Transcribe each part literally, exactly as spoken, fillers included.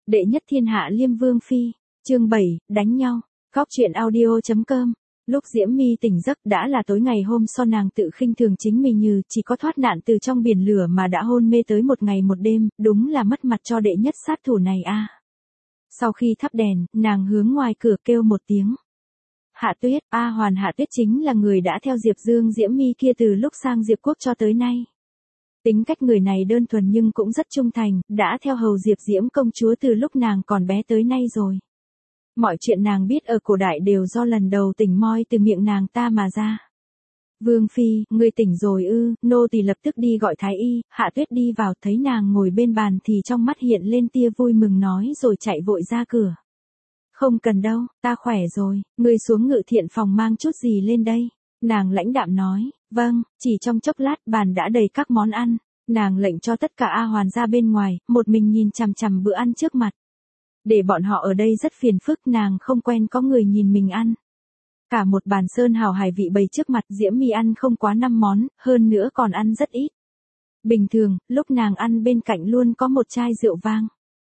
Đệ nhất thiên hạ Liêm Vương Phi, chương bảy, đánh nhau, góc truyện audio.com. Lúc Diễm My tỉnh giấc đã là tối ngày hôm sau, nàng tự khinh thường chính mình như chỉ có thoát nạn từ trong biển lửa mà đã hôn mê tới một ngày một đêm, đúng là mất mặt cho đệ nhất sát thủ này a. À. Sau khi thắp đèn, nàng hướng ngoài cửa kêu một tiếng. Hạ Tuyết, A Hoàn Hạ Tuyết chính là người đã theo Diệp Dương Diễm My kia từ lúc sang Diệp Quốc cho tới nay. Tính cách người này đơn thuần nhưng cũng rất trung thành, đã theo hầu Diệp Diễm công chúa từ lúc nàng còn bé tới nay rồi. Mọi chuyện nàng biết ở cổ đại đều do lần đầu tỉnh moi từ miệng nàng ta mà ra. Vương Phi, ngươi tỉnh rồi ư? Nô tỳ lập tức đi gọi thái y. Hạ Tuyết đi vào thấy nàng ngồi bên bàn thì trong mắt hiện lên tia vui mừng nói rồi chạy vội ra cửa. Không cần đâu, ta khỏe rồi, ngươi xuống ngự thiện phòng mang chút gì lên đây. Nàng lãnh đạm nói, vâng, chỉ trong chốc lát bàn đã đầy các món ăn. Nàng lệnh cho tất cả A Hoàn ra bên ngoài, một mình nhìn chằm chằm bữa ăn trước mặt. Để bọn họ ở đây rất phiền phức, nàng không quen có người nhìn mình ăn. Cả một bàn sơn hào hải vị bày trước mặt, Diễm My ăn không quá năm món, hơn nữa còn ăn rất ít. Bình thường, lúc nàng ăn bên cạnh luôn có một chai rượu vang.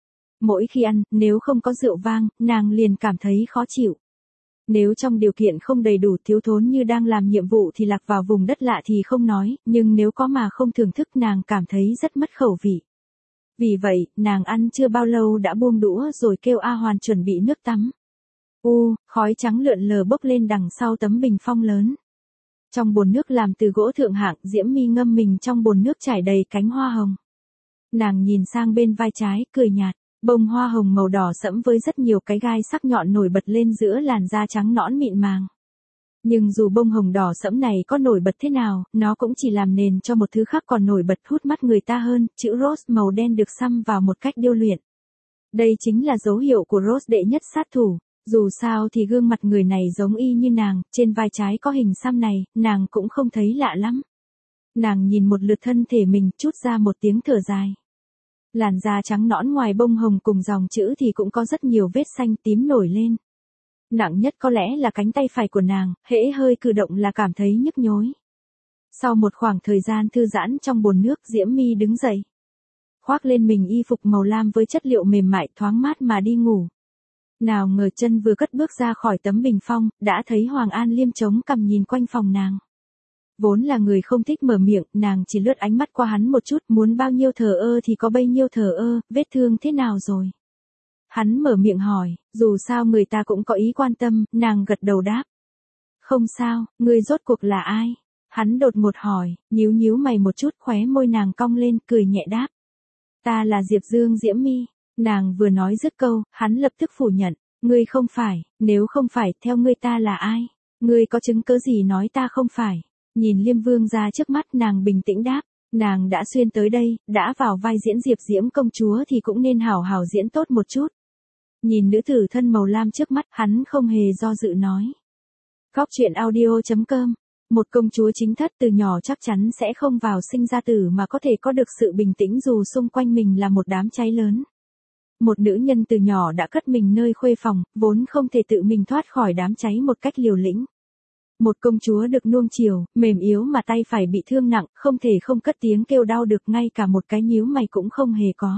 Mỗi khi ăn, nếu không có rượu vang, nàng liền cảm thấy khó chịu. Nếu trong điều kiện không đầy đủ thiếu thốn như đang làm nhiệm vụ thì lạc vào vùng đất lạ thì không nói, nhưng nếu có mà không thưởng thức nàng cảm thấy rất mất khẩu vị. Vì vậy, nàng ăn chưa bao lâu đã buông đũa rồi kêu A Hoàn chuẩn bị nước tắm. U, khói trắng lượn lờ bốc lên đằng sau tấm bình phong lớn. Trong bồn nước làm từ gỗ thượng hạng, Diễm My ngâm mình trong bồn nước trải đầy cánh hoa hồng. Nàng nhìn sang bên vai trái, cười nhạt. Bông hoa hồng màu đỏ sẫm với rất nhiều cái gai sắc nhọn nổi bật lên giữa làn da trắng nõn mịn màng. Nhưng dù bông hồng đỏ sẫm này có nổi bật thế nào, nó cũng chỉ làm nền cho một thứ khác còn nổi bật hút mắt người ta hơn, chữ Rose màu đen được xăm vào một cách điêu luyện. Đây chính là dấu hiệu của Rose đệ nhất sát thủ. Dù sao thì gương mặt người này giống y như nàng, trên vai trái có hình xăm này, nàng cũng không thấy lạ lắm. Nàng nhìn một lượt thân thể mình, trút ra một tiếng thở dài. Làn da trắng nõn ngoài bông hồng cùng dòng chữ thì cũng có rất nhiều vết xanh tím nổi lên. Nặng nhất có lẽ là cánh tay phải của nàng, hễ hơi cử động là cảm thấy nhức nhối. Sau một khoảng thời gian thư giãn trong bồn nước, Diễm My đứng dậy. Khoác lên mình y phục màu lam với chất liệu mềm mại thoáng mát mà đi ngủ. Nào ngờ chân vừa cất bước ra khỏi tấm bình phong, đã thấy Hoàng An Liêm chống cằm nhìn quanh phòng nàng. Vốn là người không thích mở miệng, nàng chỉ lướt ánh mắt qua hắn một chút, muốn bao nhiêu thờ ơ thì có bấy nhiêu thờ ơ, vết thương thế nào rồi? Hắn mở miệng hỏi, dù sao người ta cũng có ý quan tâm, nàng gật đầu đáp. Không sao, người rốt cuộc là ai? Hắn đột ngột hỏi, nhíu nhíu mày một chút, khóe môi nàng cong lên, cười nhẹ đáp. Ta là Diệp Dương Diễm My. Nàng vừa nói dứt câu, hắn lập tức phủ nhận, ngươi không phải, nếu không phải, theo ngươi ta là ai? Ngươi có chứng cứ gì nói ta không phải? Nhìn Liêm Vương ra trước mắt, nàng bình tĩnh đáp, nàng đã xuyên tới đây, đã vào vai diễn Diệp Diễm công chúa thì cũng nên hảo hảo diễn tốt một chút. Nhìn nữ tử thân màu lam trước mắt, hắn không hề do dự nói. Góc truyện audio.com. Một công chúa chính thất từ nhỏ chắc chắn sẽ không vào sinh ra tử mà có thể có được sự bình tĩnh dù xung quanh mình là một đám cháy lớn. Một nữ nhân từ nhỏ đã cất mình nơi khuê phòng, vốn không thể tự mình thoát khỏi đám cháy một cách liều lĩnh. Một công chúa được nuông chiều, mềm yếu mà tay phải bị thương nặng, không thể không cất tiếng kêu đau được, ngay cả một cái nhíu mày cũng không hề có.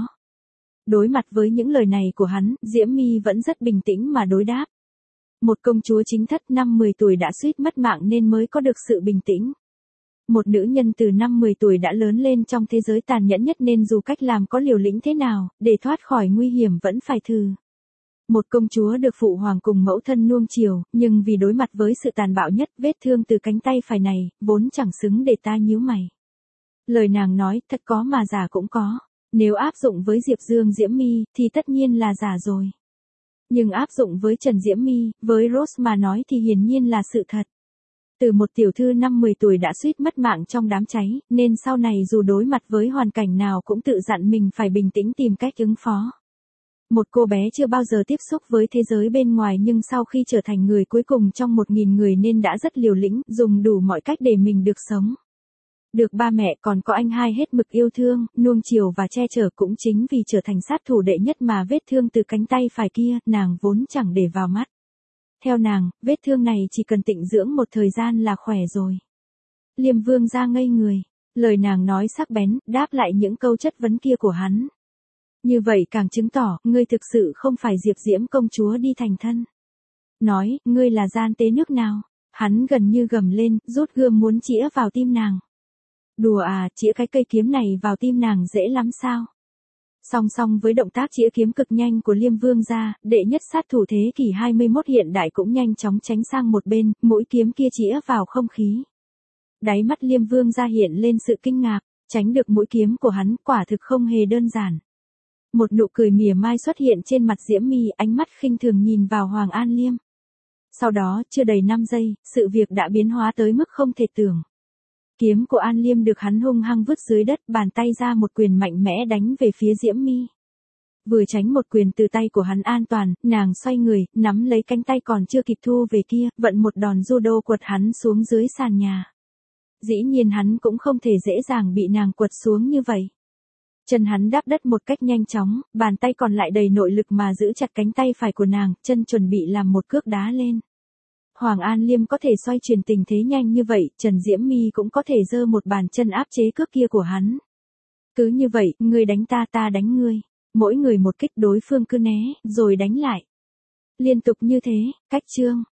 Đối mặt với những lời này của hắn, Diễm My vẫn rất bình tĩnh mà đối đáp. Một công chúa chính thất năm mười tuổi đã suýt mất mạng nên mới có được sự bình tĩnh. Một nữ nhân từ năm mười tuổi đã lớn lên trong thế giới tàn nhẫn nhất nên dù cách làm có liều lĩnh thế nào, để thoát khỏi nguy hiểm vẫn phải thử. Một công chúa được phụ hoàng cùng mẫu thân nuông chiều, nhưng vì đối mặt với sự tàn bạo nhất, vết thương từ cánh tay phải này, vốn chẳng xứng để ta nhíu mày. Lời nàng nói, thật có mà giả cũng có. Nếu áp dụng với Diệp Dương Diễm My, thì tất nhiên là giả rồi. Nhưng áp dụng với Trần Diễm My, với Rose mà nói thì hiển nhiên là sự thật. Từ một tiểu thư năm mười tuổi đã suýt mất mạng trong đám cháy, nên sau này dù đối mặt với hoàn cảnh nào cũng tự dặn mình phải bình tĩnh tìm cách ứng phó. Một cô bé chưa bao giờ tiếp xúc với thế giới bên ngoài nhưng sau khi trở thành người cuối cùng trong một nghìn người nên đã rất liều lĩnh, dùng đủ mọi cách để mình được sống. Được ba mẹ còn có anh hai hết mực yêu thương, nuông chiều và che chở, cũng chính vì trở thành sát thủ đệ nhất mà vết thương từ cánh tay phải kia, nàng vốn chẳng để vào mắt. Theo nàng, vết thương này chỉ cần tịnh dưỡng một thời gian là khỏe rồi. Liêm Vương ra ngây người, lời nàng nói sắc bén, đáp lại những câu chất vấn kia của hắn. Như vậy càng chứng tỏ, ngươi thực sự không phải Diệp Diễm công chúa đi thành thân. Nói, ngươi là gian tế nước nào? Hắn gần như gầm lên, rút gươm muốn chĩa vào tim nàng. Đùa à, chĩa cái cây kiếm này vào tim nàng dễ lắm sao? Song song với động tác chĩa kiếm cực nhanh của Liêm Vương gia, đệ nhất sát thủ thế kỷ hai mươi mốt hiện đại cũng nhanh chóng tránh sang một bên, mũi kiếm kia chĩa vào không khí. Đáy mắt Liêm Vương gia hiện lên sự kinh ngạc, tránh được mũi kiếm của hắn quả thực không hề đơn giản. Một nụ cười mỉa mai xuất hiện trên mặt Diễm My, ánh mắt khinh thường nhìn vào Hoàng An Liêm. Sau đó, chưa đầy năm giây, sự việc đã biến hóa tới mức không thể tưởng. Kiếm của An Liêm được hắn hung hăng vứt dưới đất, bàn tay ra một quyền mạnh mẽ đánh về phía Diễm My. Vừa tránh một quyền từ tay của hắn an toàn, nàng xoay người, nắm lấy cánh tay còn chưa kịp thu về kia, vận một đòn judo quật hắn xuống dưới sàn nhà. Dĩ nhiên hắn cũng không thể dễ dàng bị nàng quật xuống như vậy. Chân hắn đáp đất một cách nhanh chóng, bàn tay còn lại đầy nội lực mà giữ chặt cánh tay phải của nàng, chân chuẩn bị làm một cước đá lên. Hoàng An Liêm có thể xoay chuyển tình thế nhanh như vậy, Trần Diễm My cũng có thể giơ một bàn chân áp chế cước kia của hắn. Cứ như vậy, ngươi đánh ta ta đánh ngươi, mỗi người một kích, đối phương cứ né, rồi đánh lại. Liên tục như thế, cách chương.